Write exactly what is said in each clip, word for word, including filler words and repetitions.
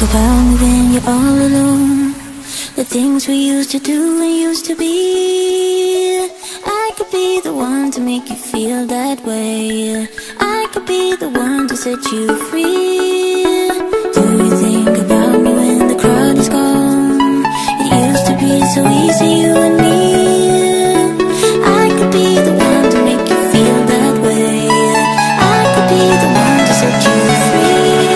about me when you're all alone? The things we used to do and used to be. I could be the one to make you feel that way. I could be the one to set you free. Do you think about me when the crowd is gone? It used to be so easy, you and me. I could be the one to make you feel that way. I could be the one to set you free.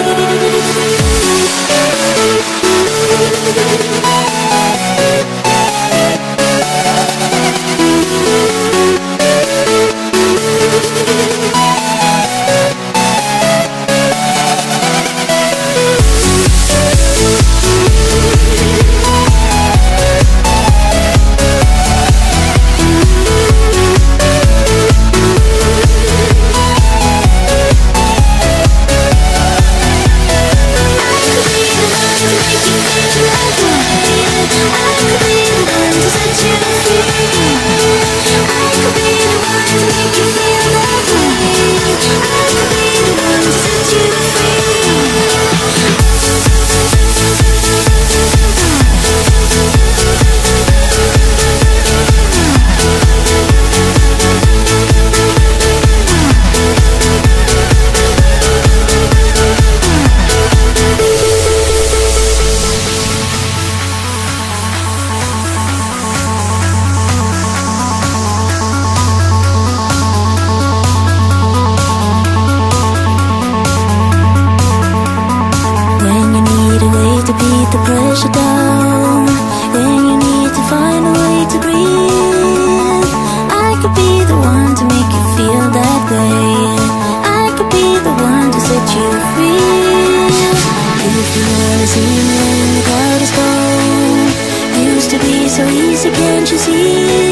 The pressure down, when you need to find a way to breathe. I could be the one to make you feel that way. I could be the one to set you free. If you wanna see me when the crowd is gone, used to be so easy, can't you see?